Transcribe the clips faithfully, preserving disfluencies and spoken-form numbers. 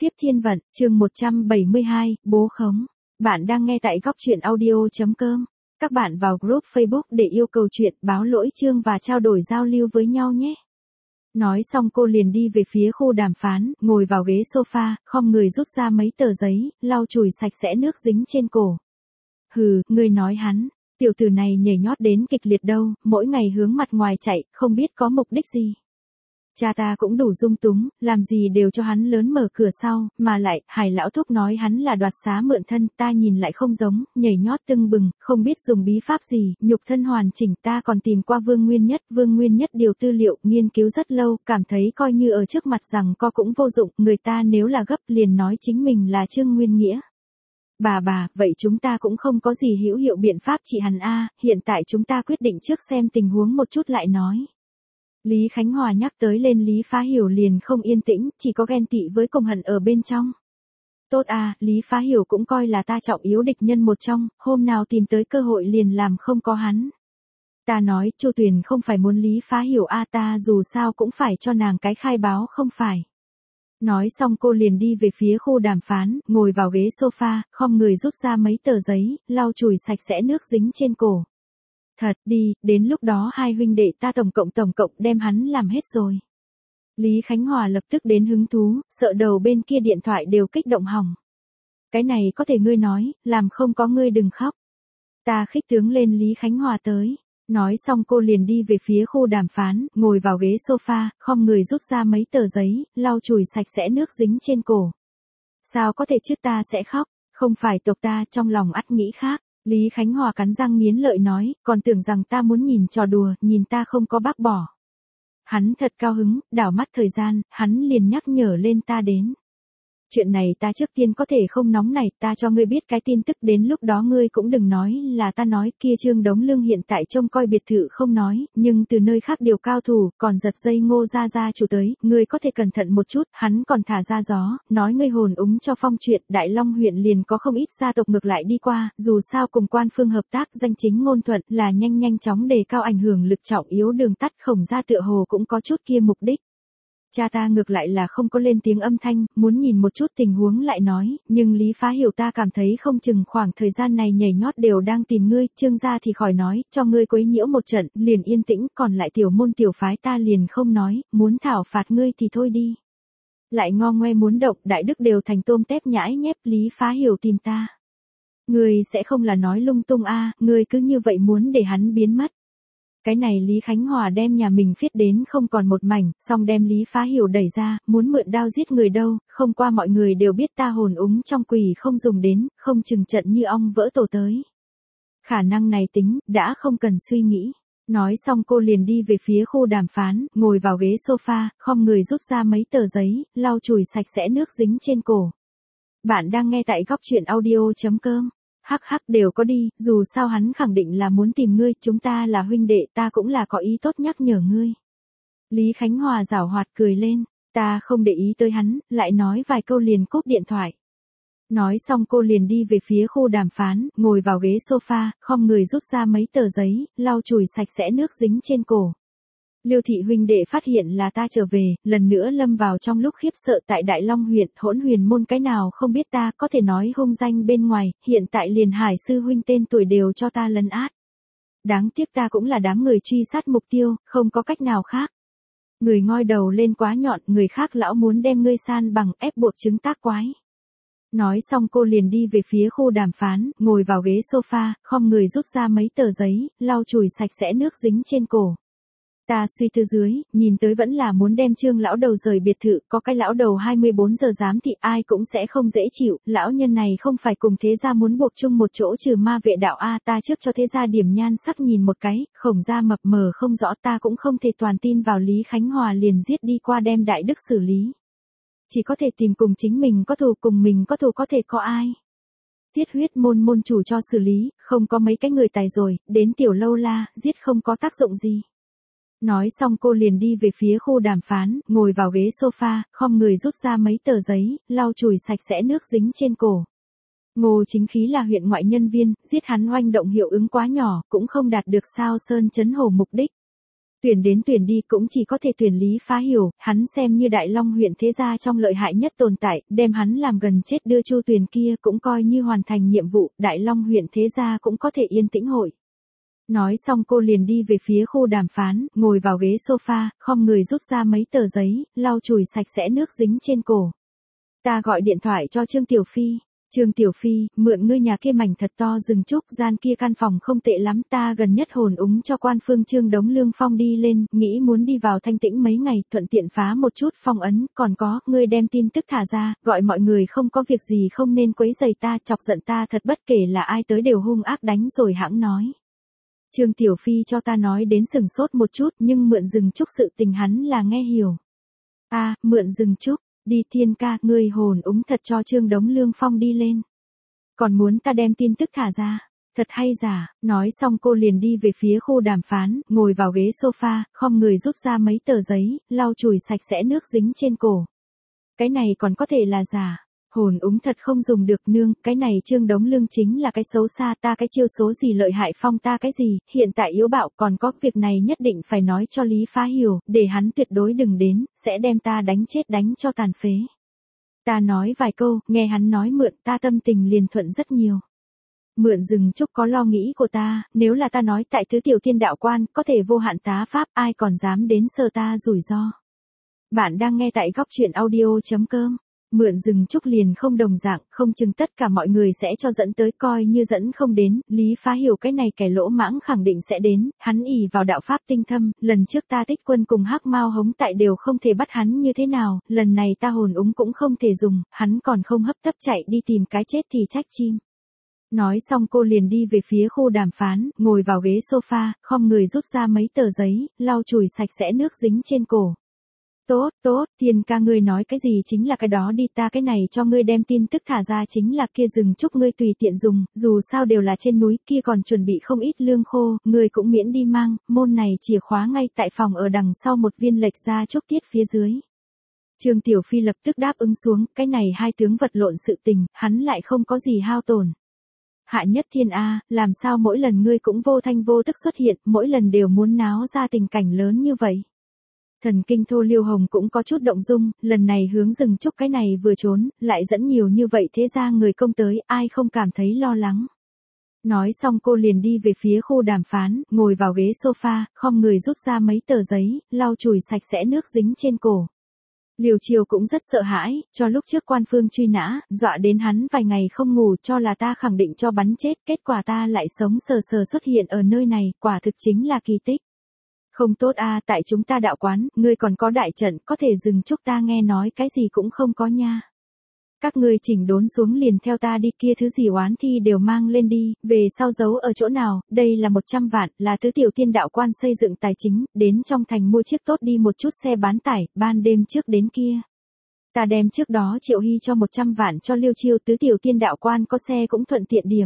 Tiếp thiên vận, chương một trăm bảy mươi hai, bố khống. Bạn đang nghe tại góc truyện audio.com. Các bạn vào group Facebook để yêu cầu chuyện, báo lỗi chương và trao đổi giao lưu với nhau nhé. Nói xong cô liền đi về phía khu đàm phán, ngồi vào ghế sofa, khom người rút ra mấy tờ giấy, lau chùi sạch sẽ nước dính trên cổ. Hừ, ngươi nói hắn, tiểu tử này nhảy nhót đến kịch liệt đâu, mỗi ngày hướng mặt ngoài chạy, không biết có mục đích gì. Cha ta cũng đủ dung túng, làm gì đều cho hắn lớn mở cửa sau, mà lại, Hải lão thúc nói hắn là đoạt xá mượn thân, ta nhìn lại không giống, nhảy nhót tưng bừng, không biết dùng bí pháp gì, nhục thân hoàn chỉnh, ta còn tìm qua Vương Nguyên Nhất, Vương Nguyên Nhất điều tư liệu, nghiên cứu rất lâu, cảm thấy coi như ở trước mặt rằng co cũng vô dụng, người ta nếu là gấp liền nói chính mình là Trương Nguyên Nghĩa. Bà bà, vậy chúng ta cũng không có gì hữu hiệu biện pháp trị hắn a, hiện tại chúng ta quyết định trước xem tình huống một chút lại nói. Lý Khánh Hòa nhắc tới lên Lý Phá Hiểu liền không yên tĩnh, chỉ có ghen tị với cùng hận ở bên trong. Tốt à, Lý Phá Hiểu cũng coi là ta trọng yếu địch nhân một trong, hôm nào tìm tới cơ hội liền làm không có hắn. Ta nói, Chu Tuyền không phải muốn Lý Phá Hiểu a, ta dù sao cũng phải cho nàng cái khai báo không phải. Nói xong cô liền đi về phía khu đàm phán, ngồi vào ghế sofa, khom người rút ra mấy tờ giấy, lau chùi sạch sẽ nước dính trên cổ. Thật đi, đến lúc đó hai huynh đệ ta tổng cộng tổng cộng đem hắn làm hết rồi. Lý Khánh Hòa lập tức đến hứng thú, sợ đầu bên kia điện thoại đều kích động hỏng. Cái này có thể ngươi nói, làm không có ngươi đừng khóc. Ta khích tướng lên Lý Khánh Hòa tới. Nói xong cô liền đi về phía khu đàm phán, ngồi vào ghế sofa, khom người rút ra mấy tờ giấy, lau chùi sạch sẽ nước dính trên cổ. Sao có thể chứ, ta sẽ khóc, không phải tộc ta, trong lòng ắt nghĩ khác. Lý Khánh Hòa cắn răng nghiến lợi nói, còn tưởng rằng ta muốn nhìn trò đùa, nhìn ta không có bác bỏ. Hắn thật cao hứng, đảo mắt thời gian, hắn liền nhắc nhở lên ta đến. Chuyện này ta trước tiên có thể không nóng này, ta cho ngươi biết cái tin tức, đến lúc đó ngươi cũng đừng nói là ta nói, kia Trương Đống Lương hiện tại trông coi biệt thự không nói, nhưng từ nơi khác điều cao thủ, còn giật dây Ngô gia gia chủ tới, ngươi có thể cẩn thận một chút, hắn còn thả ra gió, nói ngươi hồn úng cho phong chuyện, Đại Long huyện liền có không ít gia tộc ngược lại đi qua, dù sao cùng quan phương hợp tác, danh chính ngôn thuận, là nhanh nhanh chóng đề cao ảnh hưởng lực trọng yếu đường tắt, Khổng gia tựa hồ cũng có chút kia mục đích. Cha ta ngược lại là không có lên tiếng âm thanh, muốn nhìn một chút tình huống lại nói, nhưng Lý Phá Hiểu ta cảm thấy không chừng khoảng thời gian này nhảy nhót đều đang tìm ngươi, Trương gia thì khỏi nói, cho ngươi quấy nhiễu một trận, liền yên tĩnh, còn lại tiểu môn tiểu phái ta liền không nói, muốn thảo phạt ngươi thì thôi đi. Lại ngo ngoe muốn động, Đại Đức đều thành tôm tép nhãi nhép, Lý Phá Hiểu tìm ta. Ngươi sẽ không là nói lung tung a, ngươi cứ như vậy muốn để hắn biến mất. Cái này Lý Khánh Hòa đem nhà mình viết đến không còn một mảnh, xong đem Lý Phá Hiểu đẩy ra, muốn mượn đao giết người đâu, không qua mọi người đều biết ta hồn úng trong quỷ không dùng đến, không chừng trận như ong vỡ tổ tới. Khả năng này tính, đã không cần suy nghĩ. Nói xong cô liền đi về phía khu đàm phán, ngồi vào ghế sofa, khom người rút ra mấy tờ giấy, lau chùi sạch sẽ nước dính trên cổ. Bạn đang nghe tại góc truyện audio.com. Hắc hắc đều có đi, dù sao hắn khẳng định là muốn tìm ngươi, chúng ta là huynh đệ, ta cũng là có ý tốt nhắc nhở ngươi. Lý Khánh Hòa giảo hoạt cười lên, ta không để ý tới hắn, lại nói vài câu liền cúp điện thoại. Nói xong cô liền đi về phía khu đàm phán, ngồi vào ghế sofa, khom người rút ra mấy tờ giấy, lau chùi sạch sẽ nước dính trên cổ. Liêu thị huynh đệ phát hiện là ta trở về, lần nữa lâm vào trong lúc khiếp sợ tại Đại Long huyện, Hỗn Huyền môn cái nào không biết ta, có thể nói hung danh bên ngoài, hiện tại liền Hải sư huynh tên tuổi đều cho ta lấn át. Đáng tiếc ta cũng là đám người truy sát mục tiêu, không có cách nào khác. Người ngoi đầu lên quá nhọn, người khác lão muốn đem ngươi san bằng, ép buộc chứng tác quái. Nói xong cô liền đi về phía khu đàm phán, ngồi vào ghế sofa, khom người rút ra mấy tờ giấy, lau chùi sạch sẽ nước dính trên cổ. Ta suy tư dưới, nhìn tới vẫn là muốn đem Trương lão đầu rời biệt thự, có cái lão đầu hai mươi bốn giờ giám thị ai cũng sẽ không dễ chịu, lão nhân này không phải cùng thế gia muốn buộc chung một chỗ trừ ma vệ đạo a, ta trước cho thế gia điểm nhan sắc nhìn một cái, Khổng gia mập mờ không rõ, ta cũng không thể toàn tin vào Lý Khánh Hòa liền giết đi qua đem Đại Đức xử lý. Chỉ có thể tìm cùng chính mình có thù, cùng mình có thù có thể có ai. Tiết huyết môn môn chủ cho xử lý, không có mấy cái người tài rồi, đến Tiểu Lâu La, giết không có tác dụng gì. Nói xong cô liền đi về phía khu đàm phán, ngồi vào ghế sofa, khom người rút ra mấy tờ giấy, lau chùi sạch sẽ nước dính trên cổ. Ngô Chính Khí là huyện ngoại nhân viên, giết hắn oanh động hiệu ứng quá nhỏ, cũng không đạt được sao sơn chấn hổ mục đích. Tuyển đến tuyển đi cũng chỉ có thể tuyển Lý Phá Hiểu, hắn xem như Đại Long huyện thế gia trong lợi hại nhất tồn tại, đem hắn làm gần chết đưa Chu Tuyền kia cũng coi như hoàn thành nhiệm vụ, Đại Long huyện thế gia cũng có thể yên tĩnh hội. Nói xong cô liền đi về phía khu đàm phán, ngồi vào ghế sofa, khom người rút ra mấy tờ giấy, lau chùi sạch sẽ nước dính trên cổ. Ta gọi điện thoại cho Trương Tiểu Phi. Trương Tiểu Phi, mượn ngươi nhà kia mảnh thật to rừng trúc, gian kia căn phòng không tệ lắm, ta gần nhất hồn úng cho quan phương Trương Đống Lương Phong đi lên, nghĩ muốn đi vào thanh tĩnh mấy ngày, thuận tiện phá một chút phong ấn, còn có, ngươi đem tin tức thả ra, gọi mọi người không có việc gì không nên quấy rầy ta, chọc giận ta thật bất kể là ai tới đều hung ác đánh rồi hãng nói. Trương Tiểu Phi cho ta nói đến sừng sốt một chút, nhưng mượn rừng trúc sự tình hắn là nghe hiểu. A, à, mượn rừng trúc. Đi Thiên ca, ngươi hồn úng thật cho Trương Đống Lương Phong đi lên. Còn muốn ta đem tin tức thả ra. Thật hay giả, nói xong cô liền đi về phía khu đàm phán, ngồi vào ghế sofa, khom người rút ra mấy tờ giấy, lau chùi sạch sẽ nước dính trên cổ. Cái này còn có thể là giả. Hồn úng thật không dùng được nương, cái này Trương Đống Lương chính là cái xấu xa, ta cái chiêu số gì lợi hại phong ta cái gì, hiện tại yếu bạo, còn có việc này nhất định phải nói cho Lý Phá Hiểu, để hắn tuyệt đối đừng đến, sẽ đem ta đánh chết đánh cho tàn phế. Ta nói vài câu, nghe hắn nói mượn, ta tâm tình liền thuận rất nhiều. Mượn rừng trúc có lo nghĩ của ta, nếu là ta nói tại tứ tiểu tiên đạo quan, có thể vô hạn tá pháp, ai còn dám đến sờ ta rủi ro. Bạn đang nghe tại góc truyện audio.com. Mượn rừng trúc liền không đồng dạng, không chừng tất cả mọi người sẽ cho dẫn tới, coi như dẫn không đến, Lý Phá Hiểu cái này kẻ lỗ mãng khẳng định sẽ đến, hắn ỷ vào đạo pháp tinh thâm, lần trước ta Tích Quân cùng Hắc Mao Hống tại đều không thể bắt hắn như thế nào, lần này ta hồn úng cũng không thể dùng, hắn còn không hấp tấp chạy đi tìm cái chết thì trách chim. Nói xong cô liền đi về phía khu đàm phán, ngồi vào ghế sofa, khom người rút ra mấy tờ giấy, lau chùi sạch sẽ nước dính trên cổ. Tốt, tốt, Thiên ca ngươi nói cái gì chính là cái đó đi, ta cái này cho ngươi đem tin tức thả ra chính là kia rừng trúc ngươi tùy tiện dùng, dù sao đều là trên núi, kia còn chuẩn bị không ít lương khô, ngươi cũng miễn đi mang, môn này chìa khóa ngay tại phòng ở đằng sau một viên lệch ra trúc tiết phía dưới. Trương Tiểu Phi lập tức đáp ứng xuống, cái này hai tướng vật lộn sự tình, hắn lại không có gì hao tổn. Hạ Nhất Thiên A, làm sao mỗi lần ngươi cũng vô thanh vô tức xuất hiện, mỗi lần đều muốn náo ra tình cảnh lớn như vậy. Thần kinh thô Liêu Hồng cũng có chút động dung, lần này hướng rừng trúc cái này vừa trốn, lại dẫn nhiều như vậy thế ra người công tới, ai không cảm thấy lo lắng. Nói xong cô liền đi về phía khu đàm phán, ngồi vào ghế sofa, khom người rút ra mấy tờ giấy, lau chùi sạch sẽ nước dính trên cổ. Liều Triều cũng rất sợ hãi, cho lúc trước quan phương truy nã, dọa đến hắn vài ngày không ngủ cho là ta khẳng định cho bắn chết, kết quả ta lại sống sờ sờ xuất hiện ở nơi này, quả thực chính là kỳ tích. Không tốt a, à, tại chúng ta đạo quán, ngươi còn có đại trận, có thể dừng chúc ta nghe nói cái gì cũng không có nha. Các ngươi chỉnh đốn xuống liền theo ta đi, kia thứ gì oán thi đều mang lên đi, về sau giấu ở chỗ nào, đây là một trăm vạn, là tứ tiểu tiên đạo quan xây dựng tài chính, đến trong thành mua chiếc tốt đi một chút xe bán tải, ban đêm trước đến kia. Ta đem trước đó Triệu Hy cho một trăm vạn cho Liêu Chiêu, tứ tiểu tiên đạo quan có xe cũng thuận tiện điểm.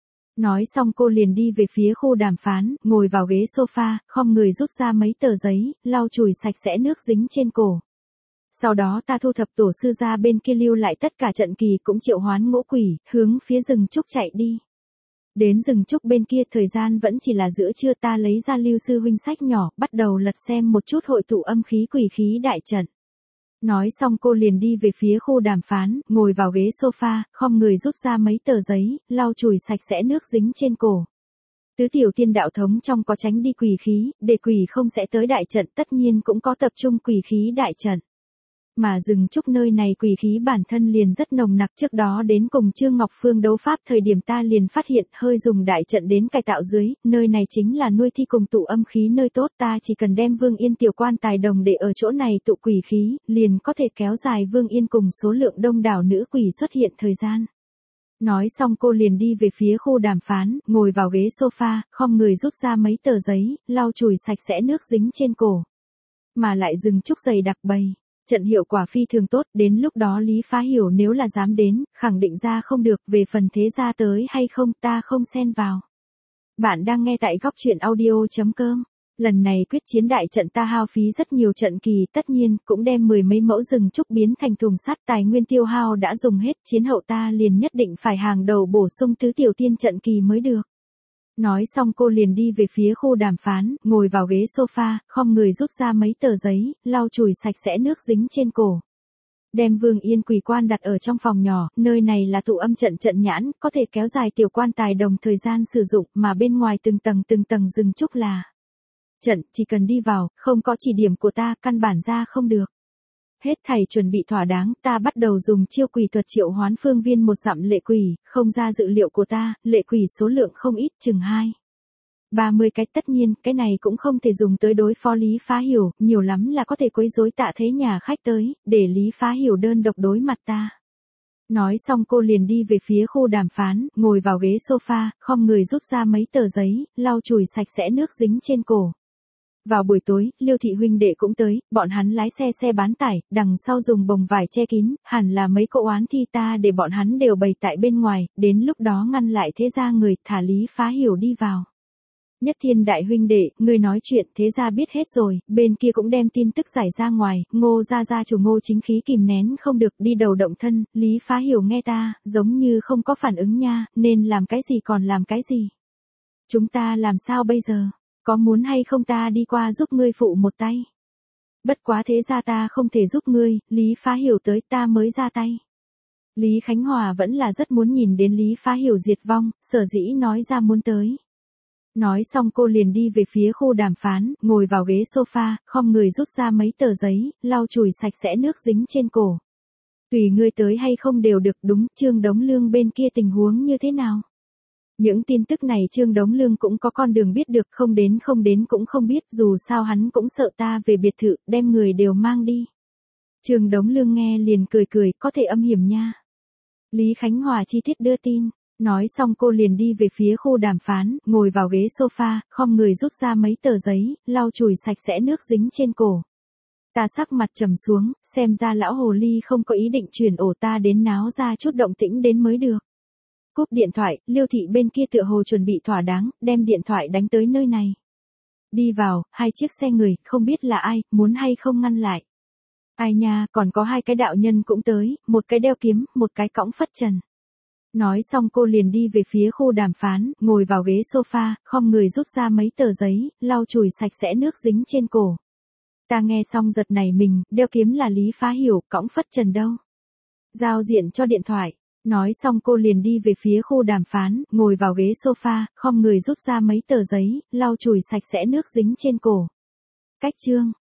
Nói xong cô liền đi về phía khu đàm phán, ngồi vào ghế sofa, khom người rút ra mấy tờ giấy, lau chùi sạch sẽ nước dính trên cổ. Sau đó ta thu thập tổ sư ra bên kia lưu lại tất cả trận kỳ cũng triệu hoán ngũ quỷ, hướng phía rừng trúc chạy đi. Đến rừng trúc bên kia thời gian vẫn chỉ là giữa trưa, ta lấy ra Lưu sư huynh sách nhỏ, bắt đầu lật xem một chút hội tụ âm khí quỷ khí đại trận. Nói xong cô liền đi về phía khu đàm phán, ngồi vào ghế sofa, khom người rút ra mấy tờ giấy, lau chùi sạch sẽ nước dính trên cổ. Tứ tiểu tiên đạo thống trong có tránh đi quỷ khí, để quỷ không sẽ tới đại trận, tất nhiên cũng có tập trung quỷ khí đại trận. Mà rừng trúc nơi này quỷ khí bản thân liền rất nồng nặc, trước đó đến cùng Trương Ngọc Phương đấu pháp thời điểm ta liền phát hiện, hơi dùng đại trận đến cải tạo dưới, nơi này chính là nuôi thi cùng tụ âm khí nơi tốt, ta chỉ cần đem Vương Yên tiểu quan tài đồng để ở chỗ này tụ quỷ khí, liền có thể kéo dài Vương Yên cùng số lượng đông đảo nữ quỷ xuất hiện thời gian. Nói xong cô liền đi về phía khu đàm phán, ngồi vào ghế sofa, khom người rút ra mấy tờ giấy, lau chùi sạch sẽ nước dính trên cổ. Mà lại rừng trúc dày đặc bầy. Trận hiệu quả phi thường tốt, đến lúc đó Lý Phá Hiểu nếu là dám đến, khẳng định ra không được, về phần thế ra tới hay không, ta không xen vào. Bạn đang nghe tại góc truyện audio.com. Lần này quyết chiến đại trận ta hao phí rất nhiều trận kỳ, tất nhiên, cũng đem mười mấy mẫu rừng trúc biến thành thùng sắt, tài nguyên tiêu hao đã dùng hết, chiến hậu ta liền nhất định phải hàng đầu bổ sung tứ tiểu tiên trận kỳ mới được. Nói xong cô liền đi về phía khu đàm phán, ngồi vào ghế sofa, khom người rút ra mấy tờ giấy, lau chùi sạch sẽ nước dính trên cổ. Đem Vương Yên quỳ quan đặt ở trong phòng nhỏ, nơi này là tụ âm trận trận nhãn, có thể kéo dài tiểu quan tài đồng thời gian sử dụng, mà bên ngoài từng tầng từng tầng rừng trúc là trận, chỉ cần đi vào, không có chỉ điểm của ta, căn bản ra không được. Hết thảy chuẩn bị thỏa đáng, ta bắt đầu dùng chiêu quỷ thuật triệu hoán phương viên một dặm lệ quỷ, không ra dự liệu của ta, lệ quỷ số lượng không ít, chừng hai. ba mươi cái, tất nhiên, cái này cũng không thể dùng tới đối phó Lý Phá Hiểu, nhiều lắm là có thể quấy rối Tạ Thế nhà khách tới, để Lý Phá Hiểu đơn độc đối mặt ta. Nói xong cô liền đi về phía khu đàm phán, ngồi vào ghế sofa, khom người rút ra mấy tờ giấy, lau chùi sạch sẽ nước dính trên cổ. Vào buổi tối, Liêu thị huynh đệ cũng tới, bọn hắn lái xe xe bán tải, đằng sau dùng bồng vải che kín, hẳn là mấy cỗ oán thi ta để bọn hắn đều bày tại bên ngoài, đến lúc đó ngăn lại thế gia người, thả Lý Phá Hiểu đi vào. Nhất Thiên đại huynh đệ, người nói chuyện thế gia biết hết rồi, bên kia cũng đem tin tức giải ra ngoài, Ngô gia gia chủ Ngô Chính Khí kìm nén không được đi đầu động thân, Lý Phá Hiểu nghe ta, giống như không có phản ứng nha, nên làm cái gì còn làm cái gì. Chúng ta làm sao bây giờ? Có muốn hay không ta đi qua giúp ngươi phụ một tay? Bất quá thế ra ta không thể giúp ngươi, Lý Phá Hiểu tới ta mới ra tay. Lý Khánh Hòa vẫn là rất muốn nhìn đến Lý Phá Hiểu diệt vong, sở dĩ nói ra muốn tới. Nói xong cô liền đi về phía khu đàm phán, ngồi vào ghế sofa, khom người rút ra mấy tờ giấy, lau chùi sạch sẽ nước dính trên cổ. Tùy ngươi tới hay không đều được, đúng, Trương Đống Lương bên kia tình huống như thế nào? Những tin tức này Trương Đống Lương cũng có con đường biết được, không đến không đến cũng không biết, dù sao hắn cũng sợ ta về biệt thự, đem người đều mang đi. Trương Đống Lương nghe liền cười cười, có thể âm hiểm nha. Lý Khánh Hòa chi tiết đưa tin, nói xong cô liền đi về phía khu đàm phán, ngồi vào ghế sofa, khom người rút ra mấy tờ giấy, lau chùi sạch sẽ nước dính trên cổ. Ta sắc mặt trầm xuống, xem ra lão hồ ly không có ý định chuyển ổ ta đến náo ra chút động tĩnh đến mới được. Cúp điện thoại, Liêu thị bên kia tựa hồ chuẩn bị thỏa đáng, đem điện thoại đánh tới nơi này. Đi vào, hai chiếc xe người, không biết là ai, muốn hay không ngăn lại. Ai nha, còn có hai cái đạo nhân cũng tới, một cái đeo kiếm, một cái cõng phất trần. Nói xong cô liền đi về phía khu đàm phán, ngồi vào ghế sofa, khom người rút ra mấy tờ giấy, lau chùi sạch sẽ nước dính trên cổ. Ta nghe xong giật nảy mình, đeo kiếm là Lý Phá Hiểu, cõng phất trần đâu? Giao diện cho điện thoại. Nói xong cô liền đi về phía khu đàm phán, ngồi vào ghế sofa, khom người rút ra mấy tờ giấy, lau chùi sạch sẽ nước dính trên cổ. Cách chương